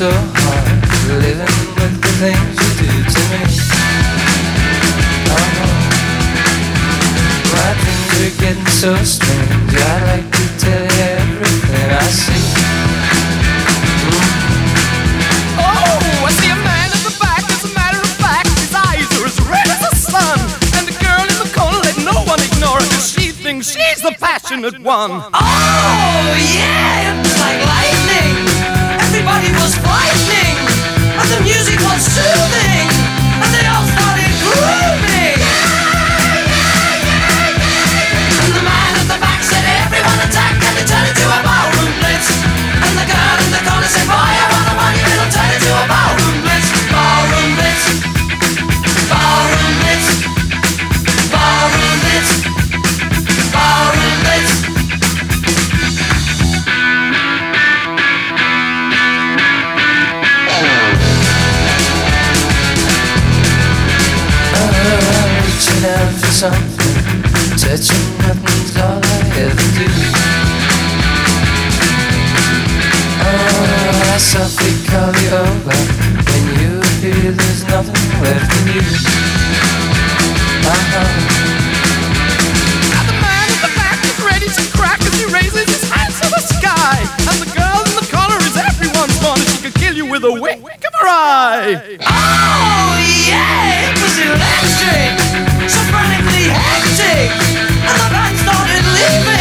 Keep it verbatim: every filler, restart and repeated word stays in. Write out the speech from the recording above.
so hard, living with the things you do to me. Oh no, my dreams are getting so strange. I'd like to tell you everything I see. Mm. Oh, I see a man at the back. As a matter of fact, his eyes are as red as the sun. And the girl in the corner, let no one ignore her, 'cause she thinks she's the passionate one. Oh yeah, it was like lightning. Everybody was frightening, and the music was soothing, and they all started grooving. And the man at the back said, everyone attack, and they turned into a ballroom blitz. And the girl in the corner said, boy, I wanna want you, it'll turn into a ballroom blitz. Ballroom blitz, ballroom blitz, ballroom blitz, ballroom blitz. Reaching out for something, touching nothing's all I ever do. Oh, I softly call you over, when you appear there's nothing left of you. Uh-huh. Now the man at the back is ready to crack as he raises his hands to the sky. And the girl in the corner is everyone's fun, and she could kill you with a wink of her eye. Oh yeah, it was electric, so frantically hectic, and the band started leaving.